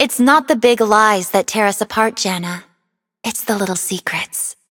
It's not the big lies that tear us apart, Jana. It's the little secrets.